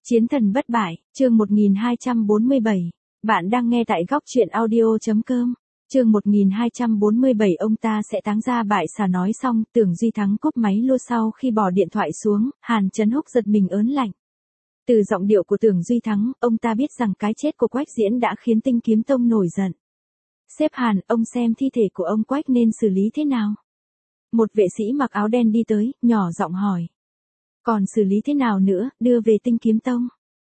Chiến thần bất bại, chương 1247. Bạn đang nghe tại góc truyện audio.com. Chương 1247 ông ta sẽ táng ra bại xả nói xong, Tưởng Duy Thắng cúp máy lô sau khi bỏ điện thoại xuống, Hàn Chấn Húc giật mình ớn lạnh. Từ giọng điệu của Tưởng Duy Thắng, ông ta biết rằng cái chết của Quách Diễn đã khiến Tinh Kiếm Tông nổi giận. Sếp Hàn, ông xem thi thể của ông Quách nên xử lý thế nào? Một vệ sĩ mặc áo đen đi tới, nhỏ giọng hỏi. Còn xử lý thế nào nữa, đưa về Tinh Kiếm Tông.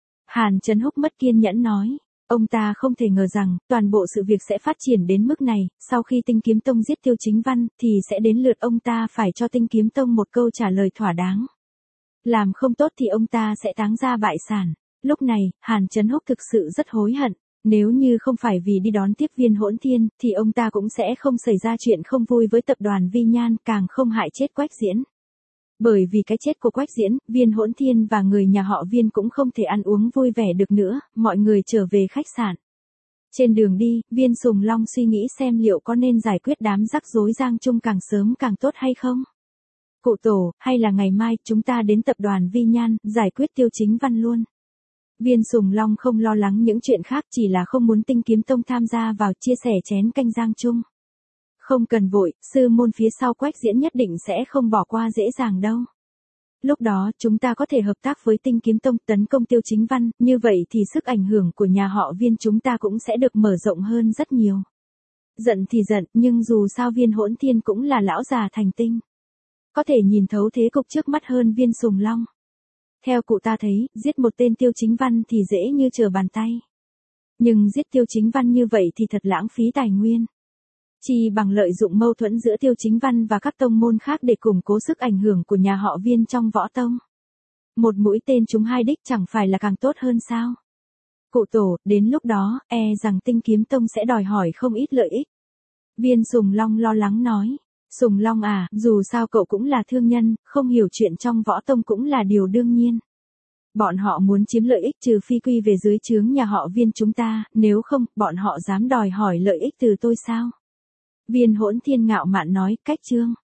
Hàn Chấn Húc mất kiên nhẫn nói. Ông ta không thể ngờ rằng, toàn bộ sự việc sẽ phát triển đến mức này, sau khi Tinh Kiếm Tông giết Tiêu Chính Văn, thì sẽ đến lượt ông ta phải cho Tinh Kiếm Tông một câu trả lời thỏa đáng. Làm không tốt thì ông ta sẽ táng ra bại sản. Lúc này, Hàn Chấn Húc thực sự rất hối hận. Nếu như không phải vì đi đón tiếp Viên Hỗn Thiên, thì ông ta cũng sẽ không xảy ra chuyện không vui với tập đoàn Vi Nhan, càng không hại chết Quách Diễn. Bởi vì cái chết của Quách Diễn, Viên Hỗn Thiên và người nhà họ Viên cũng không thể ăn uống vui vẻ được nữa, mọi người trở về khách sạn. Trên đường đi, Viên Sùng Long suy nghĩ xem liệu có nên giải quyết đám rắc rối Giang Trung càng sớm càng tốt hay không. Cụ tổ, hay là ngày mai chúng ta đến tập đoàn Vi Nhan, giải quyết Tiêu Chính Văn luôn. Viên Sùng Long không lo lắng những chuyện khác, chỉ là không muốn Tinh Kiếm Tông tham gia vào chia sẻ chén canh Giang Trung. Không cần vội, sư môn phía sau Quách Diễn nhất định sẽ không bỏ qua dễ dàng đâu. Lúc đó chúng ta có thể hợp tác với Tinh Kiếm Tông tấn công Tiêu Chính Văn, như vậy thì sức ảnh hưởng của nhà họ Viên chúng ta cũng sẽ được mở rộng hơn rất nhiều. Giận thì giận, nhưng dù sao Viên Hỗn Thiên cũng là lão già thành tinh. Có thể nhìn thấu thế cục trước mắt hơn Viên Sùng Long. Theo cụ ta thấy, giết một tên Tiêu Chính Văn thì dễ như trở bàn tay. Nhưng giết Tiêu Chính Văn như vậy thì thật lãng phí tài nguyên. Chỉ bằng lợi dụng mâu thuẫn giữa Tiêu Chính Văn và các tông môn khác để củng cố sức ảnh hưởng của nhà họ Viên trong võ tông. Một mũi tên trúng hai đích chẳng phải là càng tốt hơn sao? Cụ tổ, đến lúc đó, rằng Tinh Kiếm Tông sẽ đòi hỏi không ít lợi ích. Viên Sùng Long lo lắng nói. Sùng Long à, dù sao cậu cũng là thương nhân, không hiểu chuyện trong võ tông cũng là điều đương nhiên. Bọn họ muốn chiếm lợi ích trừ phi quy về dưới trướng nhà họ Viên chúng ta, nếu không, bọn họ dám đòi hỏi lợi ích từ tôi sao? Viên Hỗn Thiên ngạo mạn nói, cách chương.